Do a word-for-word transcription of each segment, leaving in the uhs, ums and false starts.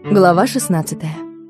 Глава шестнадцатая.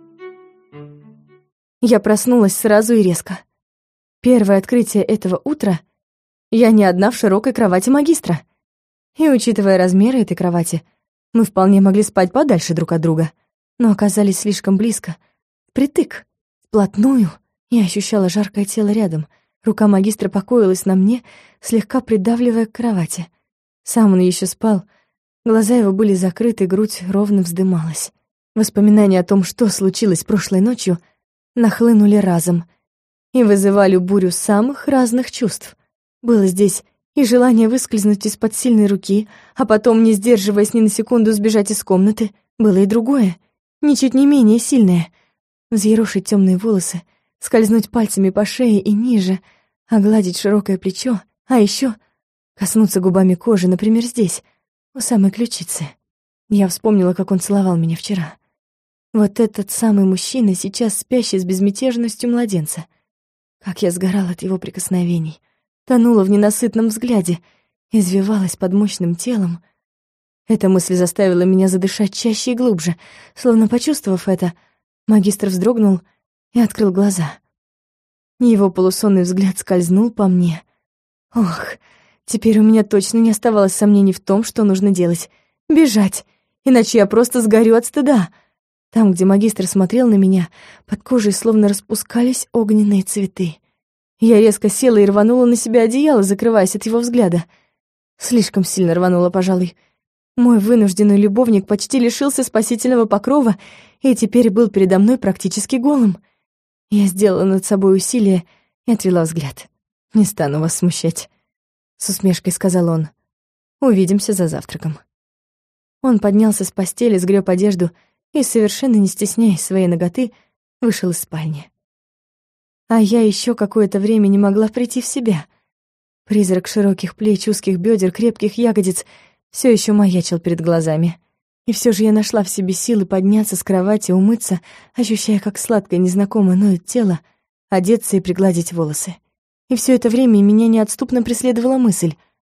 Я проснулась сразу и резко. Первое открытие этого утра — я не одна в широкой кровати магистра. И, учитывая размеры этой кровати, мы вполне могли спать подальше друг от друга, но оказались слишком близко, впритык, вплотную. Я ощущала жаркое тело рядом. Рука магистра покоилась на мне, слегка придавливая к кровати. Сам он еще спал, глаза его были закрыты, грудь ровно вздымалась. Воспоминания о том, что случилось прошлой ночью, нахлынули разом и вызывали бурю самых разных чувств. Было здесь и желание выскользнуть из-под сильной руки, а потом, не сдерживаясь ни на секунду, сбежать из комнаты. Было и другое, ничуть не менее сильное. Взъерошить темные волосы, скользнуть пальцами по шее и ниже, огладить широкое плечо, а еще коснуться губами кожи, например, здесь, у самой ключицы. Я вспомнила, как он целовал меня вчера. Вот этот самый мужчина, сейчас спящий с безмятежностью младенца. Как я сгорала от его прикосновений, тонула в ненасытном взгляде, извивалась под мощным телом. Эта мысль заставила меня задышать чаще и глубже. Словно почувствовав это, магистр вздрогнул и открыл глаза. Его полусонный взгляд скользнул по мне. Ох, теперь у меня точно не оставалось сомнений в том, что нужно делать. Бежать, иначе я просто сгорю от стыда. Там, где магистр смотрел на меня, под кожей словно распускались огненные цветы. Я резко села и рванула на себя одеяло, закрываясь от его взгляда. Слишком сильно рванула, пожалуй. Мой вынужденный любовник почти лишился спасительного покрова и теперь был передо мной практически голым. Я сделала над собой усилие и отвела взгляд. «Не стану вас смущать», — с усмешкой сказал он. «Увидимся за завтраком». Он поднялся с постели, сгреб одежду и, совершенно не стесняясь своей наготы, вышел из спальни. А я еще какое-то время не могла прийти в себя. Призрак широких плеч, узких бедер, крепких ягодиц все еще маячил перед глазами. И все же я нашла в себе силы подняться с кровати, умыться, ощущая, как сладкое незнакомое ноет тело, одеться и пригладить волосы. И все это время меня неотступно преследовала мысль: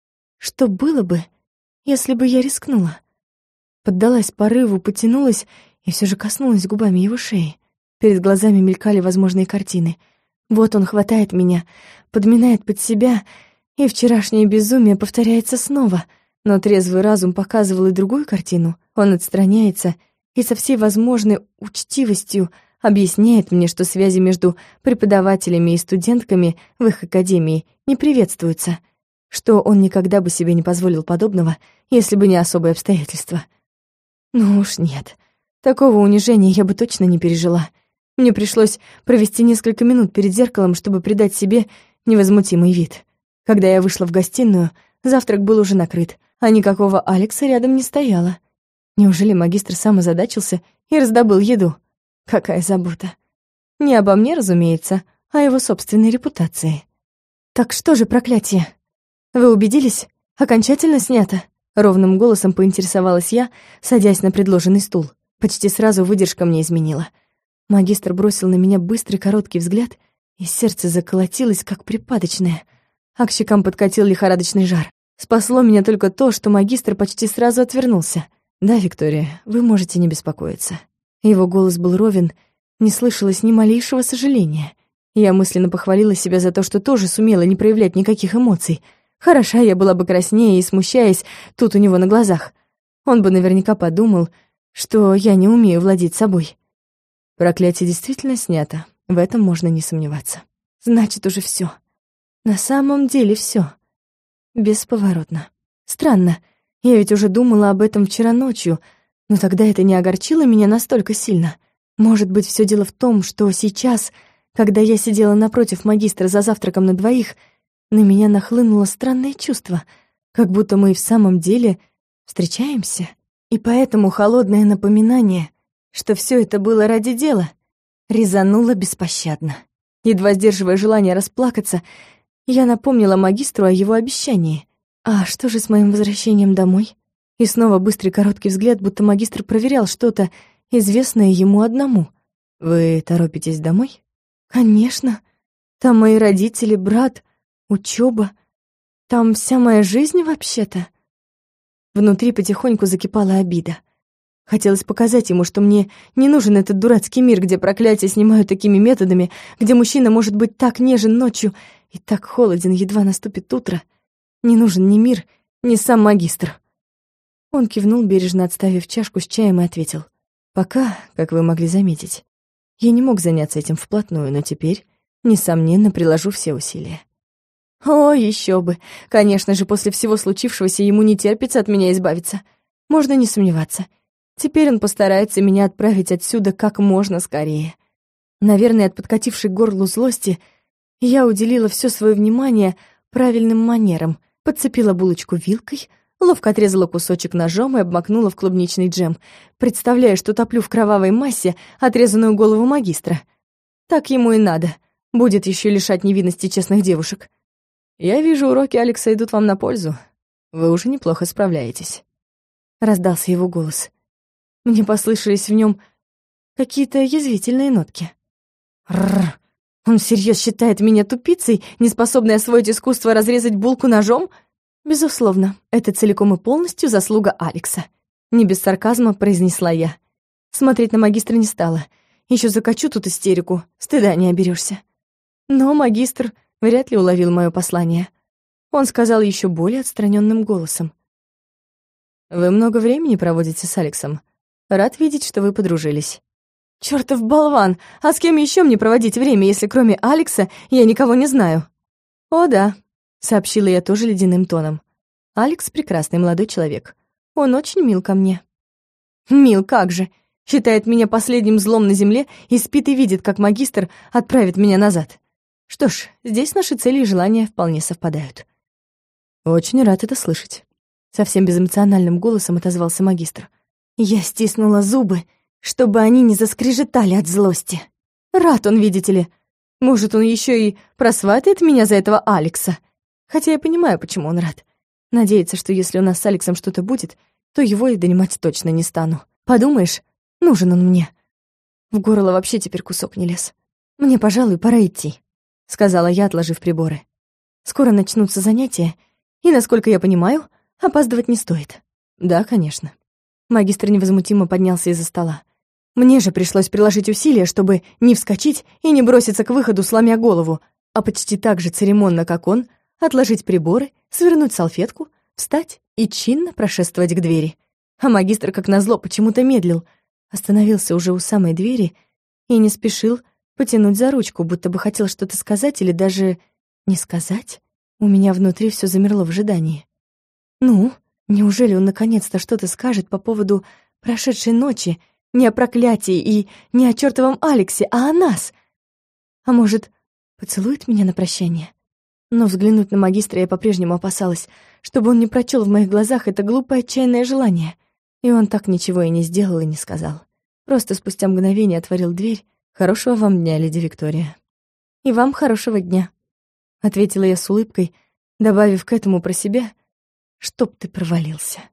что было бы, если бы я рискнула? Поддалась порыву, потянулась и все же коснулась губами его шеи. Перед глазами мелькали возможные картины. Вот он хватает меня, подминает под себя, и вчерашнее безумие повторяется снова. Но трезвый разум показывал и другую картину. Он отстраняется и со всей возможной учтивостью объясняет мне, что связи между преподавателями и студентками в их академии не приветствуются, что он никогда бы себе не позволил подобного, если бы не особые обстоятельства. Ну уж нет, такого унижения я бы точно не пережила. Мне пришлось провести несколько минут перед зеркалом, чтобы придать себе невозмутимый вид. Когда я вышла в гостиную, завтрак был уже накрыт, а никакого Алекса рядом не стояло. Неужели магистр сам озадачился и раздобыл еду? Какая забота. Не обо мне, разумеется, а о его собственной репутации. «Так что же, проклятие? Вы убедились? Окончательно снято?» Ровным голосом поинтересовалась я, садясь на предложенный стул. Почти сразу выдержка мне изменила. Магистр бросил на меня быстрый короткий взгляд, и сердце заколотилось, как припадочное, а к щекам подкатил лихорадочный жар. Спасло меня только то, что магистр почти сразу отвернулся. «Да, Виктория, вы можете не беспокоиться». Его голос был ровен, не слышалось ни малейшего сожаления. Я мысленно похвалила себя за то, что тоже сумела не проявлять никаких эмоций. Хороша я была бы краснее и смущаясь тут у него на глазах. Он бы наверняка подумал, что я не умею владеть собой. Проклятие действительно снято, в этом можно не сомневаться. Значит, уже всё. На самом деле всё. Бесповоротно. Странно, я ведь уже думала об этом вчера ночью, но тогда это не огорчило меня настолько сильно. Может быть, всё дело в том, что сейчас, когда я сидела напротив магистра за завтраком на двоих, на меня нахлынуло странное чувство, как будто мы и в самом деле встречаемся. И поэтому холодное напоминание, что всё это было ради дела, резануло беспощадно. Едва сдерживая желание расплакаться, я напомнила магистру о его обещании. А что же с моим возвращением домой? И снова быстрый короткий взгляд, будто магистр проверял что-то, известное ему одному. «Вы торопитесь домой?» «Конечно. Там мои родители, брат, учёба. Там вся моя жизнь вообще-то». Внутри потихоньку закипала обида. Хотелось показать ему, что мне не нужен этот дурацкий мир, где проклятия снимают такими методами, где мужчина может быть так нежен ночью и так холоден, едва наступит утро. Не нужен ни мир, ни сам магистр. Он кивнул, бережно отставив чашку с чаем, и ответил. Пока, как вы могли заметить, я не мог заняться этим вплотную, но теперь, несомненно, приложу все усилия. О, еще бы! Конечно же, после всего случившегося ему не терпится от меня избавиться. Можно не сомневаться. Теперь он постарается меня отправить отсюда как можно скорее. Наверное, от подкатившей к горлу злости я уделила все свое внимание правильным манерам, подцепила булочку вилкой, ловко отрезала кусочек ножом и обмакнула в клубничный джем, представляя, что топлю в кровавой массе отрезанную голову магистра. Так ему и надо. Будет еще лишать невинности честных девушек. Я вижу, уроки Алекса идут вам на пользу. Вы уже неплохо справляетесь. Раздался его голос. Мне послышались в нем какие-то язвительные нотки. Рррр. Он всерьез считает меня тупицей, неспособной освоить искусство разрезать булку ножом? Безусловно, это целиком и полностью заслуга Алекса. Не без сарказма произнесла я. Смотреть на магистра не стала. Еще закачу тут истерику, стыда не оберешься. Но магистр вряд ли уловил мое послание. Он сказал еще более отстраненным голосом. «Вы много времени проводите с Алексом. Рад видеть, что вы подружились». «Чёртов болван! А с кем еще мне проводить время, если кроме Алекса я никого не знаю?» «О да», — сообщила я тоже ледяным тоном. «Алекс — прекрасный молодой человек. Он очень мил ко мне». «Мил как же! Считает меня последним злом на земле и спит и видит, как магистр отправит меня назад. Что ж, здесь наши цели и желания вполне совпадают». «Очень рад это слышать», — совсем безэмоциональным голосом отозвался магистр. Я стиснула зубы, чтобы они не заскрежетали от злости. Рад он, видите ли. Может, он еще и просватает меня за этого Алекса. Хотя я понимаю, почему он рад. Надеется, что если у нас с Алексом что-то будет, то его и донимать точно не стану. Подумаешь, нужен он мне. В горло вообще теперь кусок не лез. Мне, пожалуй, пора идти, сказала я, отложив приборы. Скоро начнутся занятия, и, насколько я понимаю, опаздывать не стоит. Да, конечно. Магистр невозмутимо поднялся из-за стола. Мне же пришлось приложить усилия, чтобы не вскочить и не броситься к выходу, сломя голову, а почти так же церемонно, как он, отложить приборы, свернуть салфетку, встать и чинно прошествовать к двери. А магистр, как назло, почему-то медлил, остановился уже у самой двери и не спешил потянуть за ручку, будто бы хотел что-то сказать или даже не сказать. У меня внутри все замерло в ожидании. Ну, неужели он наконец-то что-то скажет по поводу прошедшей ночи, не о проклятии и не о чёртовом Алексе, а о нас? А может, поцелует меня на прощание? Но взглянуть на магистра я по-прежнему опасалась, чтобы он не прочел в моих глазах это глупое отчаянное желание. И он так ничего и не сделал и не сказал. Просто спустя мгновение отворил дверь. «Хорошего вам дня, леди Виктория». «И вам хорошего дня», — ответила я с улыбкой, добавив к этому про себя, «чтоб ты провалился».